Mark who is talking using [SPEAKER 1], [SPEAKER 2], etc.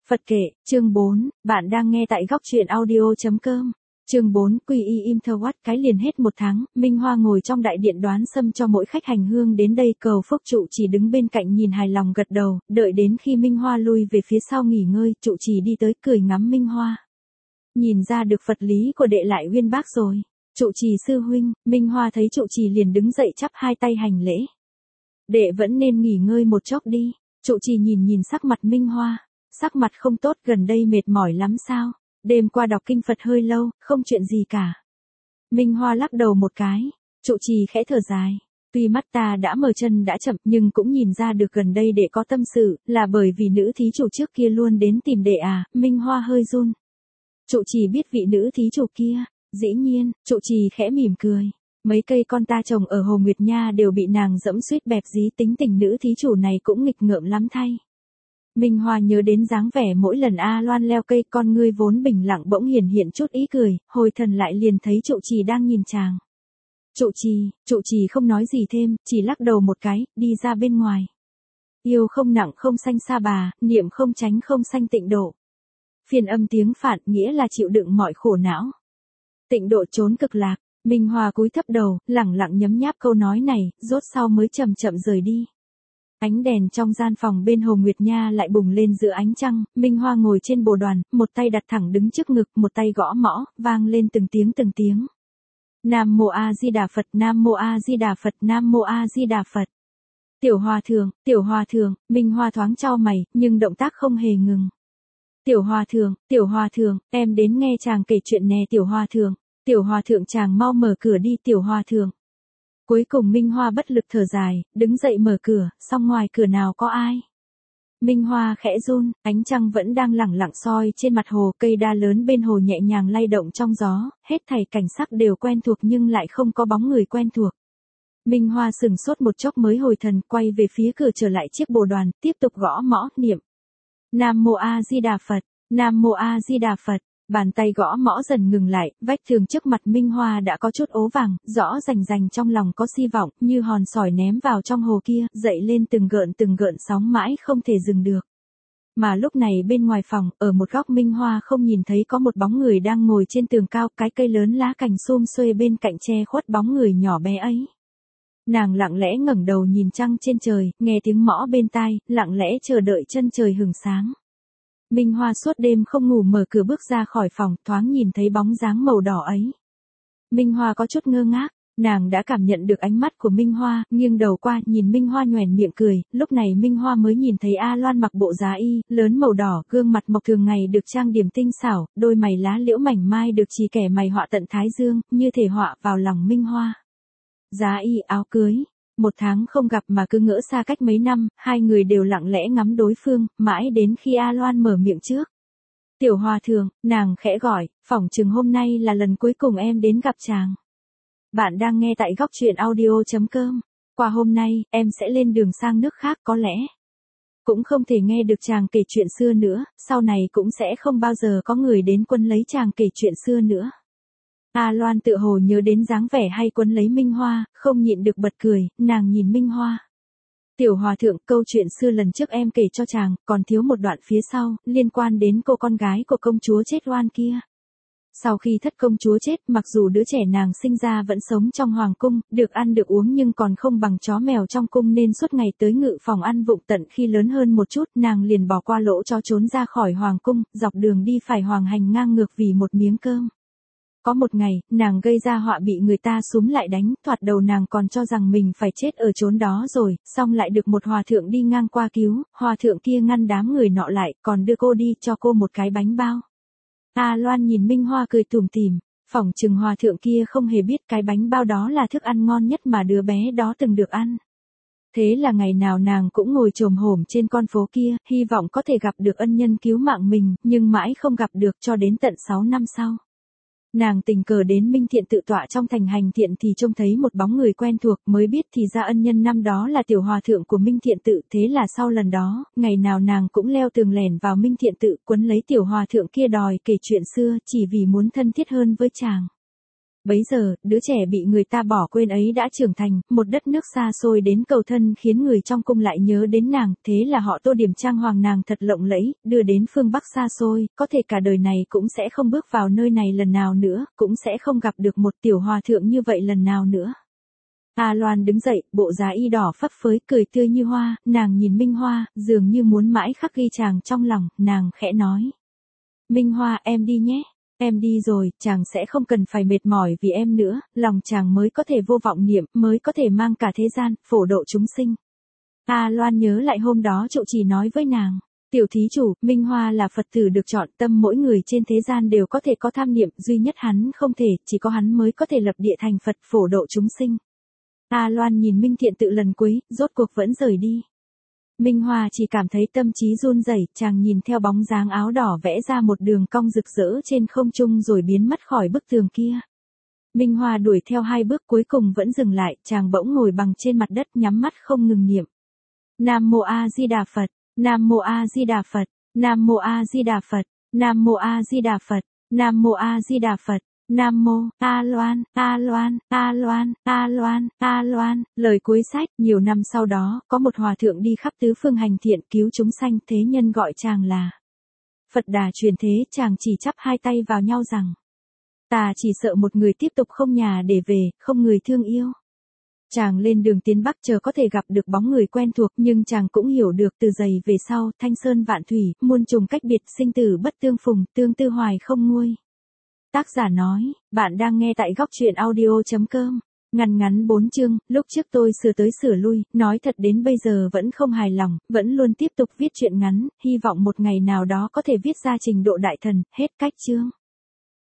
[SPEAKER 1] Phật kệ, chương 4, bạn đang nghe tại góc truyện audio.com. Chương 4, Quy y im thơ quát cái liền hết một tháng, Minh Hoa ngồi trong đại điện đoán xâm cho mỗi khách hành hương đến đây cầu phúc. Trụ trì đứng bên cạnh nhìn hài lòng gật đầu, đợi đến khi Minh Hoa lui về phía sau nghỉ ngơi, trụ trì đi tới cười ngắm Minh Hoa. Nhìn ra được Phật lý của đệ lại uyên bác rồi. Trụ trì sư huynh, Minh Hoa thấy trụ trì liền đứng dậy chắp hai tay hành lễ. Đệ vẫn nên nghỉ ngơi một chốc đi. Trụ trì nhìn sắc mặt Minh Hoa. Sắc mặt không tốt, gần đây mệt mỏi lắm sao? Đêm qua đọc kinh Phật hơi lâu, không chuyện gì cả. Minh Hoa lắc đầu một cái, trụ trì khẽ thở dài. Tuy mắt ta đã mờ chân đã chậm nhưng cũng nhìn ra được gần đây đệ có tâm sự, là bởi vì nữ thí chủ trước kia luôn đến tìm đệ à? Minh Hoa hơi run. Trụ trì biết vị nữ thí chủ kia, dĩ nhiên, trụ trì khẽ mỉm cười. Mấy cây con ta trồng ở Hồ Nguyệt Nha đều bị nàng dẫm suýt bẹp dí, tính tình nữ thí chủ này cũng nghịch ngợm lắm thay. Minh Hoa nhớ đến dáng vẻ mỗi lần A Loan leo cây, con ngươi vốn bình lặng bỗng hiện chút ý cười, hồi thần lại liền thấy trụ trì đang nhìn chàng. Trụ trì không nói gì thêm, chỉ lắc đầu một cái, đi ra bên ngoài. Yêu không nặng không sanh sa bà, niệm không tránh không sanh tịnh độ. Phiên âm tiếng Phạn nghĩa là chịu đựng mọi khổ não. Tịnh độ trốn cực lạc. Minh Hoa cúi thấp đầu, lẳng lặng nhấm nháp câu nói này, rốt sau mới chậm chậm rời đi. Ánh đèn trong gian phòng bên Hồ Nguyệt Nha lại bùng lên giữa ánh trăng, Minh Hoa ngồi trên bồ đoàn, một tay đặt thẳng đứng trước ngực, một tay gõ mõ, vang lên từng tiếng. Nam Mô A Di Đà Phật, Nam Mô A Di Đà Phật, Nam Mô A Di Đà Phật. Tiểu Hòa Thượng, Minh Hoa thoáng chau mày, nhưng động tác không hề ngừng. Tiểu Hòa Thượng, em đến nghe chàng kể chuyện nè. Tiểu Hòa Thượng chàng mau mở cửa đi. Tiểu Hòa Thượng. Cuối cùng Minh Hoa bất lực thở dài, đứng dậy mở cửa, song ngoài cửa nào có ai. Minh Hoa khẽ run, ánh trăng vẫn đang lẳng lặng soi trên mặt hồ, cây đa lớn bên hồ nhẹ nhàng lay động trong gió, hết thảy cảnh sắc đều quen thuộc nhưng lại không có bóng người quen thuộc. Minh Hoa sừng sốt một chốc mới hồi thần, quay về phía cửa trở lại chiếc bồ đoàn, tiếp tục gõ mõ, niệm. Nam Mô A Di Đà Phật, Nam Mô A Di Đà Phật. Bàn tay gõ mõ dần ngừng lại, vách tường trước mặt Minh Hoa đã có chút ố vàng, rõ rành trong lòng có hy vọng, như hòn sỏi ném vào trong hồ kia, dậy lên từng gợn sóng mãi không thể dừng được. Mà lúc này bên ngoài phòng, ở một góc Minh Hoa không nhìn thấy có một bóng người đang ngồi trên tường cao, cái cây lớn lá cành sum xuê bên cạnh che khuất bóng người nhỏ bé ấy. Nàng lặng lẽ ngẩng đầu nhìn trăng trên trời, nghe tiếng mõ bên tai, lặng lẽ chờ đợi chân trời hừng sáng. Minh Hoa suốt đêm không ngủ mở cửa bước ra khỏi phòng, thoáng nhìn thấy bóng dáng màu đỏ ấy. Minh Hoa có chút ngơ ngác, nàng đã cảm nhận được ánh mắt của Minh Hoa, nghiêng đầu qua nhìn Minh Hoa nhoẻn miệng cười, lúc này Minh Hoa mới nhìn thấy A Loan mặc bộ giá y, lớn màu đỏ, gương mặt mộc thường ngày được trang điểm tinh xảo, đôi mày lá liễu mảnh mai được chỉ kẻ mày họa tận thái dương, như thể họa vào lòng Minh Hoa. Giá y áo cưới. Một tháng không gặp mà cứ ngỡ xa cách mấy năm, hai người đều lặng lẽ ngắm đối phương, mãi đến khi A Loan mở miệng trước. Tiểu Hòa Thượng, nàng khẽ gọi, phỏng chừng hôm nay là lần cuối cùng em đến gặp chàng. Bạn đang nghe tại góc truyện audio.com. Qua hôm nay, em sẽ lên đường sang nước khác, có lẽ cũng không thể nghe được chàng kể chuyện xưa nữa, sau này cũng sẽ không bao giờ có người đến quấn lấy chàng kể chuyện xưa nữa. A Loan tự hồ nhớ đến dáng vẻ hay quấn lấy Minh Hoa, không nhịn được bật cười, nàng nhìn Minh Hoa. Tiểu Hòa Thượng, câu chuyện xưa lần trước em kể cho chàng, còn thiếu một đoạn phía sau, liên quan đến cô con gái của công chúa chết oan kia. Sau khi thất công chúa chết, mặc dù đứa trẻ nàng sinh ra vẫn sống trong hoàng cung, được ăn được uống nhưng còn không bằng chó mèo trong cung nên suốt ngày tới ngự phòng ăn vụng tận. Khi lớn hơn một chút, nàng liền bỏ qua lỗ chó trốn ra khỏi hoàng cung, dọc đường đi phải hoàng hành ngang ngược vì một miếng cơm. Có một ngày, nàng gây ra họa bị người ta xúm lại đánh, thoạt đầu nàng còn cho rằng mình phải chết ở chốn đó rồi, xong lại được một hòa thượng đi ngang qua cứu, hòa thượng kia ngăn đám người nọ lại, còn đưa cô đi cho cô một cái bánh bao. A Loan nhìn Minh Hoa cười tủm tỉm, phỏng chừng hòa thượng kia không hề biết cái bánh bao đó là thức ăn ngon nhất mà đứa bé đó từng được ăn. Thế là ngày nào nàng cũng ngồi chồm hổm trên con phố kia, hy vọng có thể gặp được ân nhân cứu mạng mình, nhưng mãi không gặp được cho đến tận 6 năm sau. Nàng tình cờ đến Minh Thiện tự tọa trong thành hành thiện thì trông thấy một bóng người quen thuộc, mới biết thì ra ân nhân năm đó là tiểu hòa thượng của Minh Thiện tự. Thế là sau lần đó, ngày nào nàng cũng leo tường lẻn vào Minh Thiện tự, quấn lấy tiểu hòa thượng kia đòi kể chuyện xưa, chỉ vì muốn thân thiết hơn với chàng. Bấy giờ, đứa trẻ bị người ta bỏ quên ấy đã trưởng thành, một đất nước xa xôi đến cầu thân khiến người trong cung lại nhớ đến nàng, thế là họ tô điểm trang hoàng nàng thật lộng lẫy, đưa đến phương Bắc xa xôi, có thể cả đời này cũng sẽ không bước vào nơi này lần nào nữa, cũng sẽ không gặp được một tiểu hòa thượng như vậy lần nào nữa. A Loan đứng dậy, bộ giá y đỏ phấp phới, cười tươi như hoa, nàng nhìn Minh Hoa, dường như muốn mãi khắc ghi chàng trong lòng, nàng khẽ nói. Minh Hoa, em đi nhé. Em đi rồi, chàng sẽ không cần phải mệt mỏi vì em nữa, lòng chàng mới có thể vô vọng niệm, mới có thể mang cả thế gian, phổ độ chúng sinh. A Loan nhớ lại hôm đó trụ trì nói với nàng. Tiểu thí chủ, Minh Hoa là Phật tử được chọn, tâm mỗi người trên thế gian đều có thể có tham niệm, duy nhất hắn không thể, chỉ có hắn mới có thể lập địa thành Phật, phổ độ chúng sinh. A Loan nhìn Minh Thiện Tự lần cuối, rốt cuộc vẫn rời đi. Minh Hoa chỉ cảm thấy tâm trí run rẩy, chàng nhìn theo bóng dáng áo đỏ vẽ ra một đường cong rực rỡ trên không trung rồi biến mất khỏi bức tường kia. Minh Hoa đuổi theo 2 bước cuối cùng vẫn dừng lại, chàng bỗng ngồi bằng trên mặt đất nhắm mắt không ngừng niệm. Nam Mô A Di Đà Phật, Nam Mô A Di Đà Phật, Nam Mô A Di Đà Phật, Nam Mô A Di Đà Phật, Nam Mô A Di Đà Phật. Nam Mô, A Loan, A Loan, A Loan, A Loan, A Loan, lời cuối sách, nhiều năm sau đó, có một hòa thượng đi khắp tứ phương hành thiện cứu chúng sanh, thế nhân gọi chàng là Phật Đà truyền thế, chàng chỉ chắp 2 tay vào nhau rằng, ta chỉ sợ một người tiếp tục không nhà để về, không người thương yêu. Chàng lên đường tiến Bắc chờ có thể gặp được bóng người quen thuộc, nhưng chàng cũng hiểu được từ giày về sau, thanh sơn vạn thủy, muôn trùng cách biệt, sinh tử bất tương phùng, tương tư hoài không nguôi. Tác giả nói, bạn đang nghe tại góc truyện audio.com. Ngắn ngắn 4 chương, lúc trước tôi sửa tới sửa lui, nói thật đến bây giờ vẫn không hài lòng, vẫn luôn tiếp tục viết truyện ngắn, hy vọng một ngày nào đó có thể viết ra trình độ đại thần, hết cách chương.